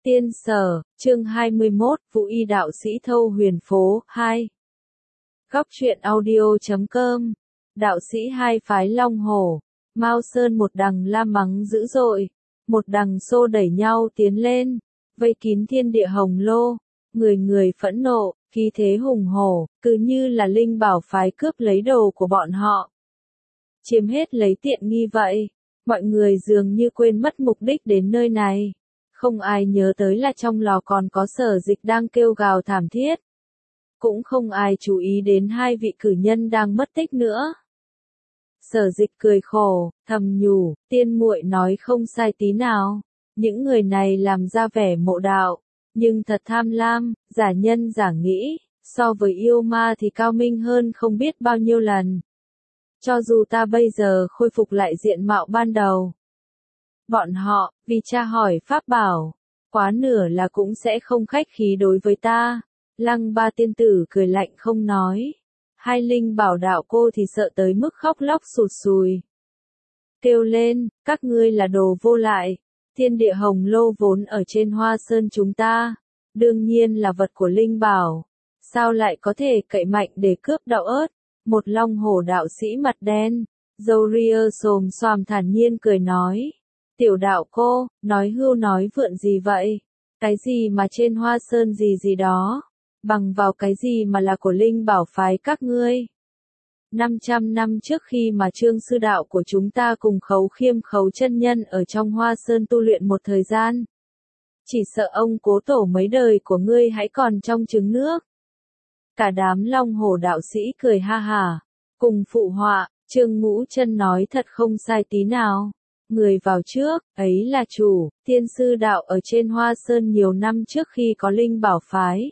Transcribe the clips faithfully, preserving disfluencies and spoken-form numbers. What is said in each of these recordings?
Tiên Sở, chương hai mươi mốt, Vũ Y đạo sĩ thâu huyền phố, hai. Góc truyện audio chấm com, đạo sĩ hai phái Long Hổ, Mao Sơn một đằng la mắng dữ dội, một đằng xô đẩy nhau tiến lên, vây kín thiên địa hồng lô, người người phẫn nộ, khí thế hùng hổ, cứ như là linh bảo phái cướp lấy đồ của bọn họ. Chiếm hết lấy tiện nghi vậy, mọi người dường như quên mất mục đích đến nơi này. Không ai nhớ tới là trong lò còn có Sở Dịch đang kêu gào thảm thiết. Cũng không ai chú ý đến hai vị cử nhân đang mất tích nữa. Sở Dịch cười khổ, thầm nhủ, tiên muội nói không sai tí nào. Những người này làm ra vẻ mộ đạo, nhưng thật tham lam, giả nhân giả nghĩ, so với yêu ma thì cao minh hơn không biết bao nhiêu lần. Cho dù ta bây giờ khôi phục lại diện mạo ban đầu, bọn họ, vì tra hỏi pháp bảo, quá nửa là cũng sẽ không khách khí đối với ta. Lăng Ba tiên tử cười lạnh không nói. Hai linh bảo đạo cô thì sợ tới mức khóc lóc sụt sùi. Kêu lên, các ngươi là đồ vô lại. Thiên địa hồng lô vốn ở trên Hoa Sơn chúng ta, đương nhiên là vật của linh bảo. Sao lại có thể cậy mạnh để cướp đạo ớt? Một Long Hổ đạo sĩ mặt đen, râu ria xồm xoàm thản nhiên cười nói. Tiểu đạo cô, nói hưu nói vượn gì vậy? Cái gì mà trên Hoa Sơn gì gì đó? Bằng vào cái gì mà là của linh bảo phái các ngươi? năm trăm năm trước khi mà Trương sư đạo của chúng ta cùng Khấu Khiêm Khấu chân nhân ở trong Hoa Sơn tu luyện một thời gian. Chỉ sợ ông cố tổ mấy đời của ngươi hãy còn trong trứng nước. Cả đám Long Hổ đạo sĩ cười ha hả, cùng phụ họa, Trương Ngũ Chân nói thật không sai tí nào. Người vào trước, ấy là chủ, tiên sư đạo ở trên Hoa Sơn nhiều năm trước khi có linh bảo phái.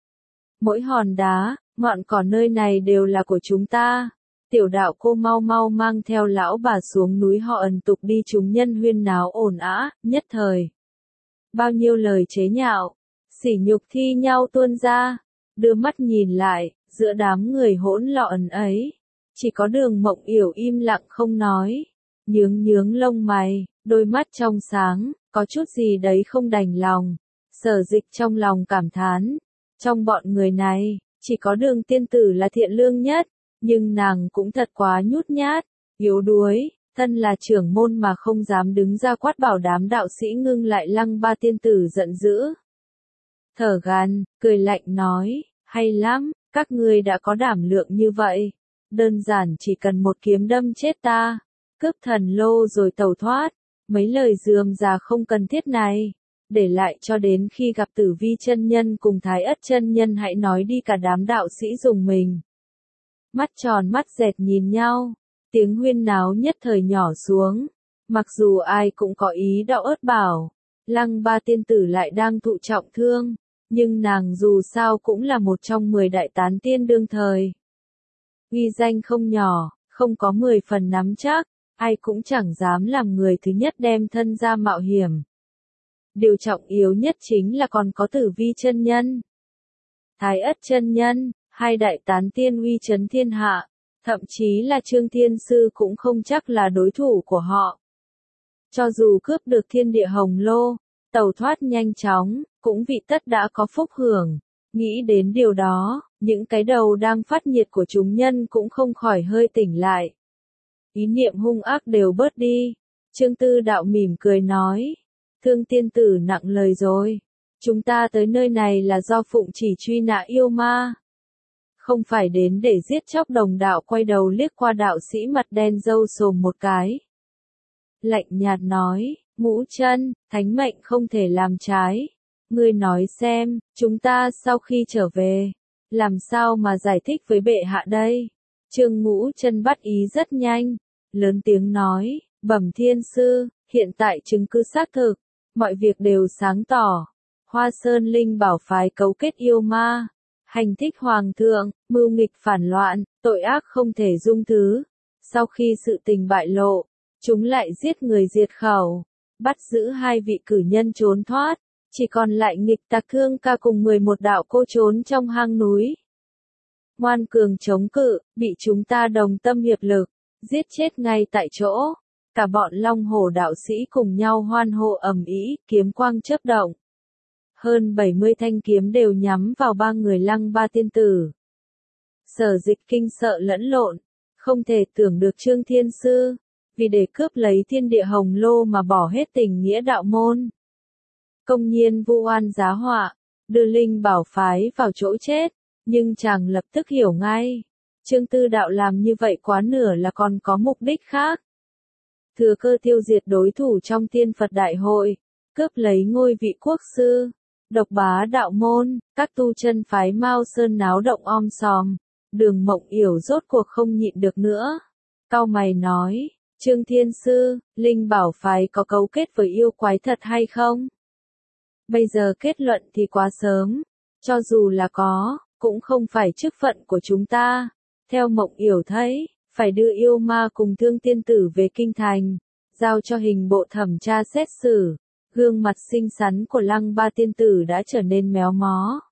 Mỗi hòn đá, ngọn cỏ nơi này đều là của chúng ta. Tiểu đạo cô mau mau mang theo lão bà xuống núi họ ẩn tục đi, chúng nhân huyên náo ồn ào, nhất thời. Bao nhiêu lời chế nhạo, sỉ nhục thi nhau tuôn ra, đưa mắt nhìn lại, giữa đám người hỗn loạn ấy, chỉ có Đường Mộng Yểu im lặng không nói. Nhướng nhướng lông mày, đôi mắt trong sáng, có chút gì đấy không đành lòng. Sở Dịch trong lòng cảm thán, trong bọn người này, chỉ có Đường tiên tử là thiện lương nhất, nhưng nàng cũng thật quá nhút nhát, yếu đuối, thân là trưởng môn mà không dám đứng ra quát bảo đám đạo sĩ ngưng lại. Lăng Ba tiên tử giận dữ. Thở gàn, cười lạnh nói, hay lắm, các ngươi đã có đảm lượng như vậy. Đơn giản chỉ cần một kiếm đâm chết ta. Cướp thần lô rồi tẩu thoát, mấy lời rườm rà không cần thiết này, để lại cho đến khi gặp Tử Vi chân nhân cùng Thái Ất chân nhân hãy nói đi. Cả đám đạo sĩ dùng mình. Mắt tròn mắt dẹt nhìn nhau, tiếng huyên náo nhất thời nhỏ xuống, mặc dù ai cũng có ý đạo ớt bảo, Lăng Ba tiên tử lại đang thụ trọng thương, nhưng nàng dù sao cũng là một trong mười đại tán tiên đương thời. Uy danh không nhỏ, không có mười phần nắm chắc. Ai cũng chẳng dám làm người thứ nhất đem thân ra mạo hiểm. Điều trọng yếu nhất chính là còn có Tử Vi chân nhân, Thái Ất chân nhân, hai đại tán tiên uy chấn thiên hạ, thậm chí là Trương Thiên Sư cũng không chắc là đối thủ của họ. Cho dù cướp được thiên địa hồng lô, tẩu thoát nhanh chóng, cũng vị tất đã có phúc hưởng. Nghĩ đến điều đó, những cái đầu đang phát nhiệt của chúng nhân cũng không khỏi hơi tỉnh lại. Ý niệm hung ác đều bớt đi. Trương Tư đạo mỉm cười nói, Thương tiên tử nặng lời rồi. Chúng ta tới nơi này là do phụng chỉ truy nã yêu ma, không phải đến để giết chóc đồng đạo. Quay đầu liếc qua đạo sĩ mặt đen râu xồm một cái, lạnh nhạt nói, Ngũ Chân, thánh mệnh không thể làm trái. Ngươi nói xem, chúng ta sau khi trở về, làm sao mà giải thích với bệ hạ đây? Trương Ngũ Chân bắt ý rất nhanh, lớn tiếng nói, bẩm thiên sư, hiện tại chứng cứ xác thực, mọi việc đều sáng tỏ. Hoa Sơn linh bảo phái cấu kết yêu ma, hành thích hoàng thượng, mưu nghịch phản loạn, tội ác không thể dung thứ. Sau khi sự tình bại lộ, chúng lại giết người diệt khẩu, bắt giữ hai vị cử nhân trốn thoát, chỉ còn lại nghịch tặc Thương Ca cùng mười một đạo cô trốn trong hang núi. Ngoan cường chống cự, bị chúng ta đồng tâm hiệp lực, giết chết ngay tại chỗ. Cả bọn Long Hổ đạo sĩ cùng nhau hoan hô ầm ĩ, kiếm quang chớp động. hơn bảy mươi thanh kiếm đều nhắm vào ba người Lăng Ba tiên tử. Sở Dịch Kinh sợ lẫn lộn, không thể tưởng được Trương Thiên Sư, vì để cướp lấy thiên địa hồng lô mà bỏ hết tình nghĩa đạo môn. Công nhiên vu oan giá họa, đưa linh bảo phái vào chỗ chết, nhưng chàng lập tức hiểu ngay. Trương Tư Đạo làm như vậy quá nửa là còn có mục đích khác. Thừa cơ tiêu diệt đối thủ trong tiên Phật đại hội, cướp lấy ngôi vị quốc sư, độc bá đạo môn, các tu chân phái Mao Sơn náo động om sòm. Đường Mộng Yểu rốt cuộc không nhịn được nữa. Cau mày nói, Trương Thiên Sư, linh bảo phái có cấu kết với yêu quái thật hay không? Bây giờ kết luận thì quá sớm, cho dù là có, cũng không phải chức phận của chúng ta. Theo Mộng Yểu thấy, phải đưa yêu ma cùng Thương tiên tử về kinh thành, giao cho hình bộ thẩm tra xét xử. Gương mặt xinh xắn của Lăng Ba tiên tử đã trở nên méo mó.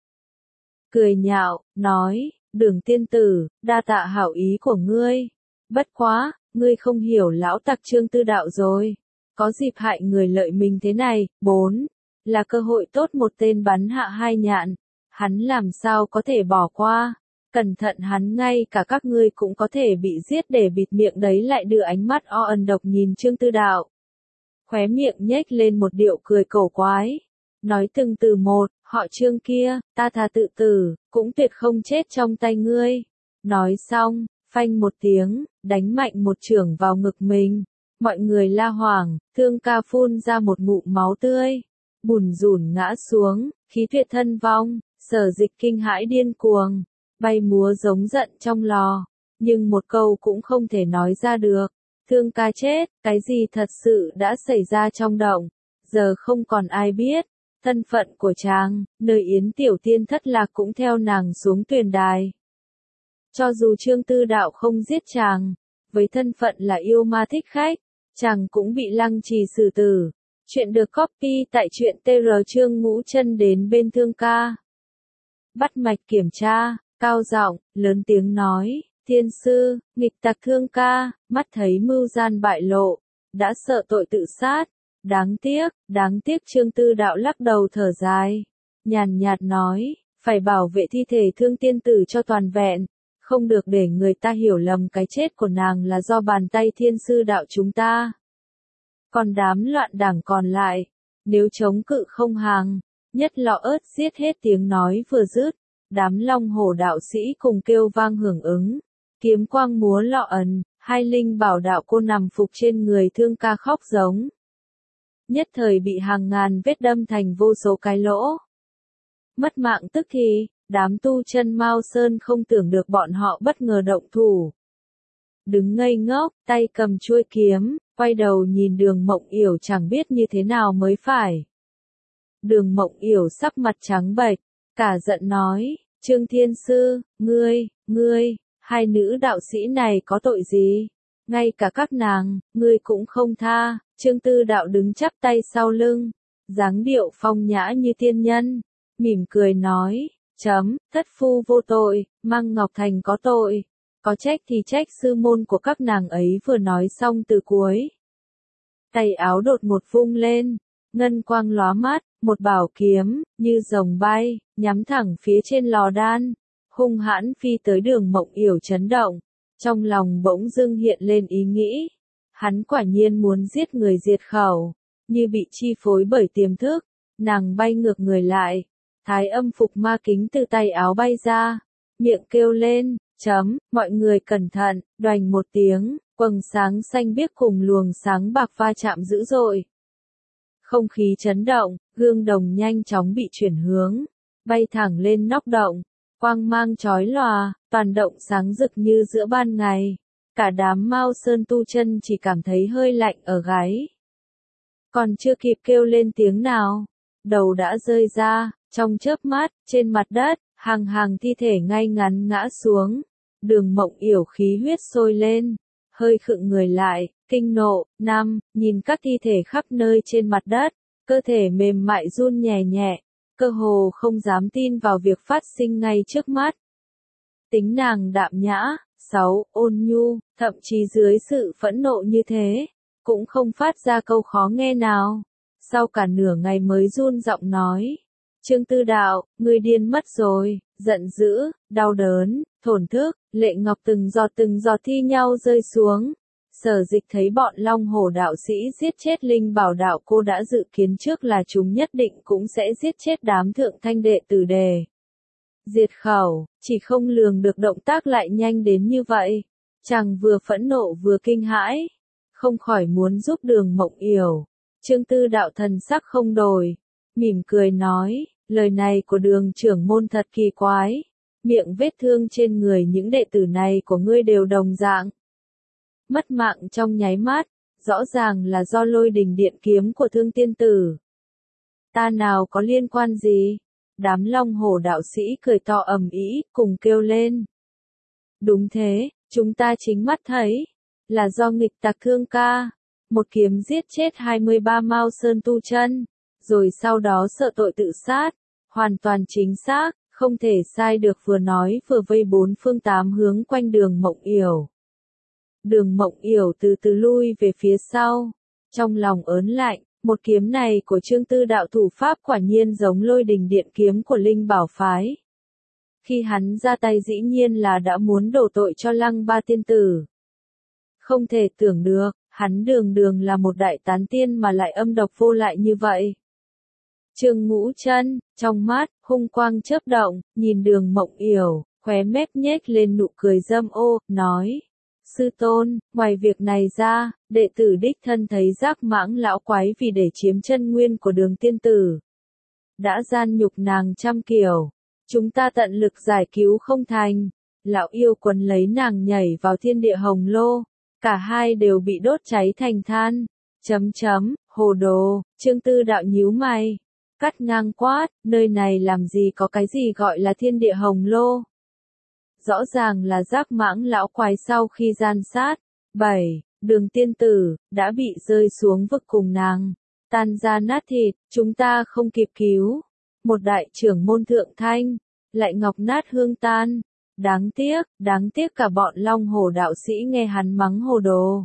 Cười nhạo, nói, Đường tiên tử, đa tạ hảo ý của ngươi. Bất quá, ngươi không hiểu lão tặc Trương Tư Đạo rồi. Có dịp hại người lợi mình thế này, bốn, là cơ hội tốt một tên bắn hạ hai nhạn. Hắn làm sao có thể bỏ qua. Cẩn thận hắn ngay cả các ngươi cũng có thể bị giết để bịt miệng đấy lại đưa ánh mắt o ẩn độc nhìn Trương Tư Đạo. Khóe miệng nhếch lên một điệu cười cổ quái. Nói từng từ một, họ Trương kia, ta thà tự tử, cũng tuyệt không chết trong tay ngươi. Nói xong, phanh một tiếng, đánh mạnh một chưởng vào ngực mình. Mọi người la hoảng, Thương ca phun ra một ngụm máu tươi. Bùn rủn ngã xuống, khí tuyệt thân vong, Sở Dịch kinh hãi điên cuồng, bay múa giống giận trong lò. Nhưng một câu cũng không thể nói ra được. Thương ca chết, cái gì thật sự đã xảy ra trong động, giờ không còn ai biết. Thân phận của chàng, nơi Yến Tiểu Tiên thất lạc cũng theo nàng xuống tuyền đài. Cho dù Trương Tư Đạo không giết chàng, với thân phận là yêu ma thích khách, chàng cũng bị lăng trì xử tử. Chuyện được copy tại truyện tê rờ Trương Ngũ Chân đến bên Thương ca. Bắt mạch kiểm tra, cao giọng, lớn tiếng nói, Thiên sư, nghịch tặc Thương ca, mắt thấy mưu gian bại lộ, đã sợ tội tự sát. Đáng tiếc, đáng tiếc Trương Tư Đạo lắc đầu thở dài, nhàn nhạt nói, phải bảo vệ thi thể Thương tiên tử cho toàn vẹn, không được để người ta hiểu lầm cái chết của nàng là do bàn tay Thiên sư đạo chúng ta. Còn đám loạn đảng còn lại, nếu chống cự không hàng, nhất lọ ớt giết hết. Tiếng nói vừa dứt, đám Long Hổ đạo sĩ cùng kêu vang hưởng ứng, kiếm quang múa lọ ẩn, hai linh bảo đạo cô nằm phục trên người Thương ca khóc giống. Nhất thời bị hàng ngàn vết đâm thành vô số cái lỗ. Mất mạng tức thì, đám tu chân Mao Sơn không tưởng được bọn họ bất ngờ động thủ. Đứng ngây ngốc, tay cầm chuôi kiếm, quay đầu nhìn Đường Mộng Yểu chẳng biết như thế nào mới phải. Đường Mộng Yểu sắc mặt trắng bệch, cả giận nói, Trương Thiên Sư, ngươi, ngươi, hai nữ đạo sĩ này có tội gì? Ngay cả các nàng, ngươi cũng không tha. Trương Tư Đạo đứng chắp tay sau lưng, dáng điệu phong nhã như tiên nhân, mỉm cười nói, chấm, thất phu vô tội, Măng Ngọc Thành có tội, có trách thì trách sư môn của các nàng ấy. Vừa nói xong từ cuối, tay áo đột một vung lên, ngân quang lóa mắt, một bảo kiếm, như rồng bay, nhắm thẳng phía trên lò đan, hung hãn phi tới Đường Mộng Yểu chấn động, trong lòng bỗng dưng hiện lên ý nghĩ. Hắn quả nhiên muốn giết người diệt khẩu, như bị chi phối bởi tiềm thức, nàng bay ngược người lại, thái âm phục ma kính từ tay áo bay ra, miệng kêu lên, chấm, mọi người cẩn thận, đoành một tiếng, quầng sáng xanh biếc cùng luồng sáng bạc va chạm dữ dội. Không khí chấn động, gương đồng nhanh chóng bị chuyển hướng, bay thẳng lên nóc động, quang mang chói lòa, toàn động sáng rực như giữa ban ngày. Cả đám Mao Sơn tu chân chỉ cảm thấy hơi lạnh ở gáy. Còn chưa kịp kêu lên tiếng nào, đầu đã rơi ra, trong chớp mắt, trên mặt đất, hàng hàng thi thể ngay ngắn ngã xuống. Đường Mộng Yểu khí huyết sôi lên, hơi khựng người lại, kinh nộ, năm, nhìn các thi thể khắp nơi trên mặt đất, cơ thể mềm mại run nhẹ nhẹ, cơ hồ không dám tin vào việc phát sinh ngay trước mắt. Tính nàng đạm nhã, sáu, ôn nhu, thậm chí dưới sự phẫn nộ như thế, cũng không phát ra câu khó nghe nào. Sau cả nửa ngày mới run giọng nói, Trương Tư Đạo, ngươi điên mất rồi, giận dữ, đau đớn, thổn thức, lệ ngọc từng giọt từng giọt thi nhau rơi xuống. Sở Dịch thấy bọn Long Hổ đạo sĩ giết chết Linh Bảo đạo cô đã dự kiến trước là chúng nhất định cũng sẽ giết chết đám thượng thanh đệ tử đề. Diệt khẩu, chỉ không lường được động tác lại nhanh đến như vậy. Chàng vừa phẫn nộ vừa kinh hãi, không khỏi muốn giúp Đường Mộng Yểu. Trương Tư Đạo thần sắc không đổi, mỉm cười nói, lời này của Đường trưởng môn thật kỳ quái, miệng vết thương trên người những đệ tử này của ngươi đều đồng dạng. Mất mạng trong nháy mắt, rõ ràng là do Lôi Đình Điện kiếm của Thương tiên tử. Ta nào có liên quan gì? Đám Long Hổ đạo sĩ cười to ầm ĩ, cùng kêu lên. Đúng thế, chúng ta chính mắt thấy, là do nghịch tặc Thương ca, một kiếm giết chết hai mươi ba Mao Sơn tu chân, rồi sau đó sợ tội tự sát, hoàn toàn chính xác, không thể sai được, vừa nói vừa vây bốn phương tám hướng quanh Đường Mộng Yểu. Đường Mộng Yểu từ từ lui về phía sau, trong lòng ớn lạnh, một kiếm này của Trương Tư Đạo thủ pháp quả nhiên giống Lôi Đình Điện kiếm của Linh Bảo phái. Khi hắn ra tay dĩ nhiên là đã muốn đổ tội cho Lăng Ba tiên tử. Không thể tưởng được, hắn đường đường là một đại tán tiên mà lại âm độc vô lại như vậy. Trương Ngũ Chân, trong mắt, hung quang chớp động, nhìn Đường Mộng Yểu, khóe mép nhếch lên nụ cười dâm ô, nói. Sư tôn, ngoài việc này ra, đệ tử đích thân thấy Giác Mãng lão quái vì để chiếm chân nguyên của Đường tiên tử. Đã gian nhục nàng trăm kiểu, chúng ta tận lực giải cứu không thành. Lão yêu quấn lấy nàng nhảy vào thiên địa hồng lô, cả hai đều bị đốt cháy thành than. Chấm chấm, hồ đồ, Trương Tư Đạo nhíu mày, cắt ngang quát, nơi này làm gì có cái gì gọi là thiên địa hồng lô. Rõ ràng là Giác Mãng lão quái sau khi gian sát, bảy, Đường tiên tử, đã bị rơi xuống vực cùng nàng, tan ra nát thịt, chúng ta không kịp cứu. Một đại trưởng môn thượng thanh, lại ngọc nát hương tan. Đáng tiếc, đáng tiếc cả bọn Long Hổ đạo sĩ nghe hắn mắng hồ đồ.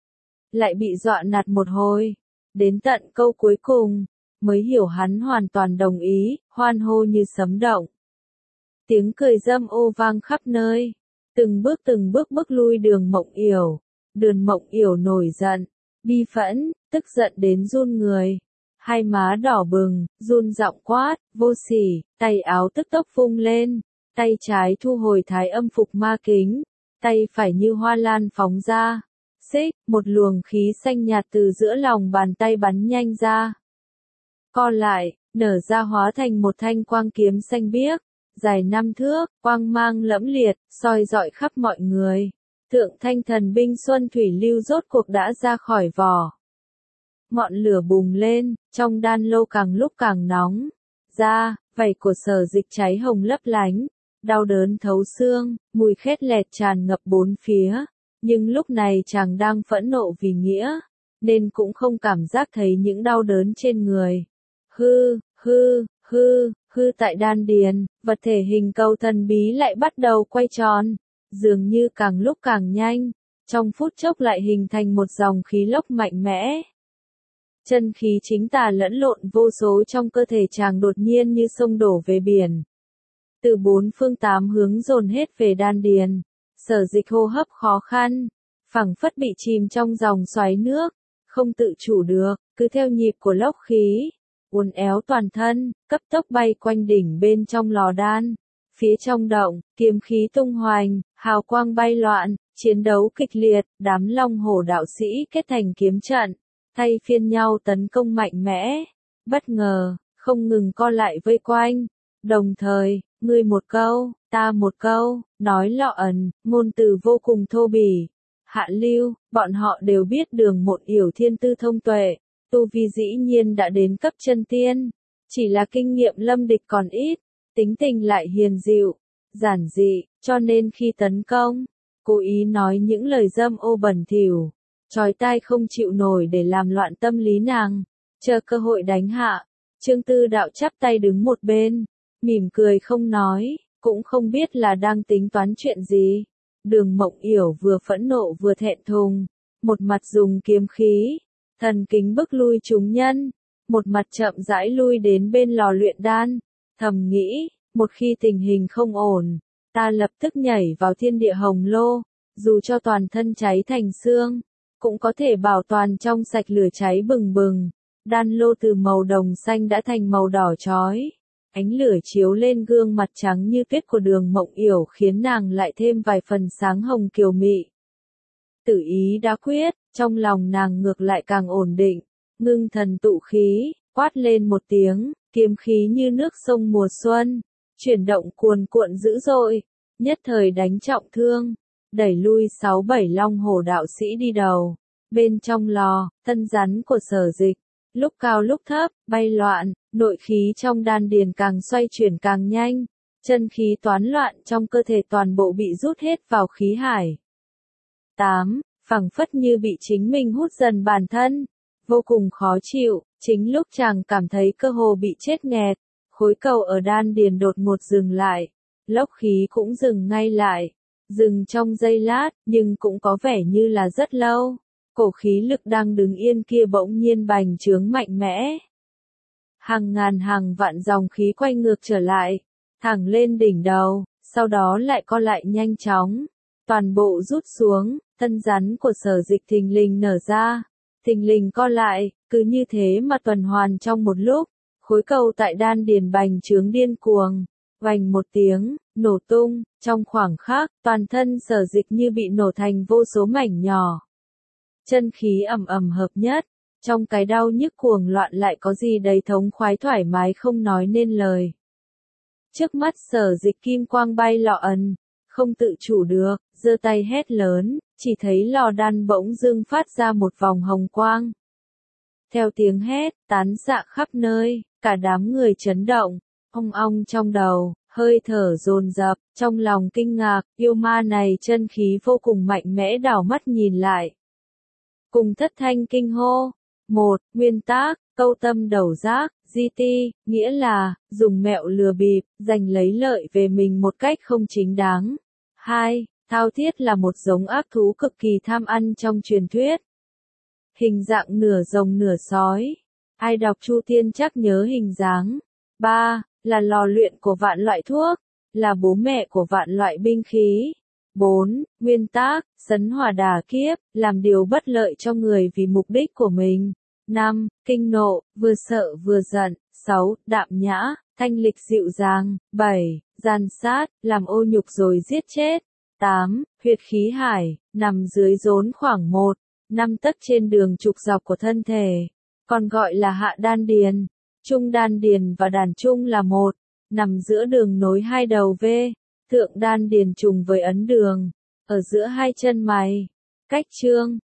Lại bị dọa nạt một hồi, đến tận câu cuối cùng, mới hiểu hắn hoàn toàn đồng ý, hoan hô như sấm động. Tiếng cười dâm ô vang khắp nơi, từng bước từng bước bước lui Đường Mộng Yểu. Đường Mộng Yểu nổi giận, bi phẫn, tức giận đến run người, hai má đỏ bừng, run giọng quát, vô sỉ, tay áo tức tốc vung lên, tay trái thu hồi Thái Âm Phục Ma Kính, tay phải như hoa lan phóng ra, xích, một luồng khí xanh nhạt từ giữa lòng bàn tay bắn nhanh ra, co lại, nở ra hóa thành một thanh quang kiếm xanh biếc. Dài năm thước, quang mang lẫm liệt, soi rọi khắp mọi người. Thượng thanh thần binh Xuân Thủy Lưu rốt cuộc đã ra khỏi vỏ. Ngọn lửa bùng lên, trong đan lô càng lúc càng nóng. Da, vảy của Sở Dịch cháy hồng lấp lánh, đau đớn thấu xương, mùi khét lẹt tràn ngập bốn phía. Nhưng lúc này chàng đang phẫn nộ vì nghĩa, nên cũng không cảm giác thấy những đau đớn trên người. Hư, hư, hư. Hư tại đan điền, vật thể hình cầu thần bí lại bắt đầu quay tròn, dường như càng lúc càng nhanh, trong phút chốc lại hình thành một dòng khí lốc mạnh mẽ. Chân khí chính tà lẫn lộn vô số trong cơ thể chàng đột nhiên như sông đổ về biển. Từ bốn phương tám hướng dồn hết về đan điền, Sở Dịch hô hấp khó khăn, phảng phất bị chìm trong dòng xoáy nước, không tự chủ được, cứ theo nhịp của lốc khí. Uốn éo toàn thân, cấp tốc bay quanh đỉnh bên trong lò đan. Phía trong động, kiếm khí tung hoành, hào quang bay loạn, chiến đấu kịch liệt, đám Long Hổ đạo sĩ kết thành kiếm trận, thay phiên nhau tấn công mạnh mẽ. Bất ngờ, không ngừng co lại vây quanh. Đồng thời, ngươi một câu, ta một câu, nói lọ ẩn, ngôn từ vô cùng thô bỉ. Hạ lưu, bọn họ đều biết Đường Mộng Yểu thiên tư thông tuệ. Tu vi dĩ nhiên đã đến cấp chân tiên, chỉ là kinh nghiệm lâm địch còn ít, tính tình lại hiền dịu, giản dị, cho nên khi tấn công, cố ý nói những lời dâm ô bẩn thỉu, chói tai không chịu nổi để làm loạn tâm lý nàng, chờ cơ hội đánh hạ. Trương Tư Đạo chắp tay đứng một bên, mỉm cười không nói, cũng không biết là đang tính toán chuyện gì. Đường Mộng Yểu vừa phẫn nộ vừa thẹn thùng, một mặt dùng kiếm khí thần kính bức lui chúng nhân, một mặt chậm rãi lui đến bên lò luyện đan, Thầm nghĩ, một khi tình hình không ổn, ta lập tức nhảy vào thiên địa hồng lô, dù cho toàn thân cháy thành xương, cũng có thể bảo toàn trong sạch lửa cháy bừng bừng. Đan lô từ màu đồng xanh đã thành màu đỏ chói. Ánh lửa chiếu lên gương mặt trắng như tuyết của Đường Mộng Yểu khiến nàng lại thêm vài phần sáng hồng kiều mị. Tử ý đã quyết, trong lòng nàng ngược lại càng ổn định, ngưng thần tụ khí, quát lên một tiếng, kiếm khí như nước sông mùa xuân, chuyển động cuồn cuộn dữ dội, nhất thời đánh trọng thương, đẩy lui sáu bảy long hổ đạo sĩ đi đầu. Bên trong lò, thân rắn của Sở Dịch, lúc cao lúc thấp, bay loạn, nội khí trong đan điền càng xoay chuyển càng nhanh, chân khí toán loạn trong cơ thể toàn bộ bị rút hết vào khí hải. tám. Phẳng phất như bị chính mình hút dần bản thân, vô cùng khó chịu, chính lúc chàng cảm thấy cơ hồ bị chết nghẹt, khối cầu ở đan điền đột ngột dừng lại, lốc khí cũng dừng ngay lại, dừng trong giây lát, nhưng cũng có vẻ như là rất lâu. Cổ khí lực đang đứng yên kia bỗng nhiên bành trướng mạnh mẽ. Hàng ngàn hàng vạn dòng khí quay ngược trở lại, thẳng lên đỉnh đầu, sau đó lại co lại nhanh chóng, toàn bộ rút xuống, thân rắn của Sở Dịch thình lình nở ra, thình lình co lại, cứ như thế mà tuần hoàn trong một lúc, khối cầu tại đan điền bành trướng điên cuồng, vành một tiếng, nổ tung, trong khoảng khắc, toàn thân Sở Dịch như bị nổ thành vô số mảnh nhỏ. Chân khí ầm ầm hợp nhất, trong cái đau nhức cuồng loạn lại có gì đầy thống khoái thoải mái không nói nên lời. Trước mắt Sở Dịch kim quang bay lọ ẩn, không tự chủ được, giơ tay hét lớn, chỉ thấy lò đan bỗng dưng phát ra một vòng hồng quang. Theo tiếng hét, tán xạ khắp nơi, cả đám người chấn động, ong ong trong đầu, hơi thở dồn dập, trong lòng kinh ngạc, yêu ma này chân khí vô cùng mạnh mẽ đảo mắt nhìn lại. Cùng thất thanh kinh hô. Một, nguyên tác, câu tâm đầu giác, gi ti, nghĩa là, dùng mẹo lừa bịp, giành lấy lợi về mình một cách không chính đáng. Hai, thao thiết là một giống ác thú cực kỳ tham ăn trong truyền thuyết. Hình dạng nửa rồng nửa sói. Ai đọc Chu Tiên chắc nhớ hình dáng. Ba, là lò luyện của vạn loại thuốc, là bố mẹ của vạn loại binh khí. Bốn, nguyên tác, sấn hỏa đả kiếp, làm điều bất lợi cho người vì mục đích của mình. Năm, kinh nộ, vừa sợ vừa giận. Sáu, đạm nhã, thanh lịch dịu dàng. Bảy, gian sát, làm ô nhục rồi giết chết. Tám, huyệt khí hải, nằm dưới rốn khoảng một, năm tấc trên đường trục dọc của thân thể, còn gọi là hạ đan điền. Trung đan điền và đàn trung là một, nằm giữa đường nối hai đầu V, thượng đan điền trùng với ấn đường, ở giữa hai chân mày. Cách chương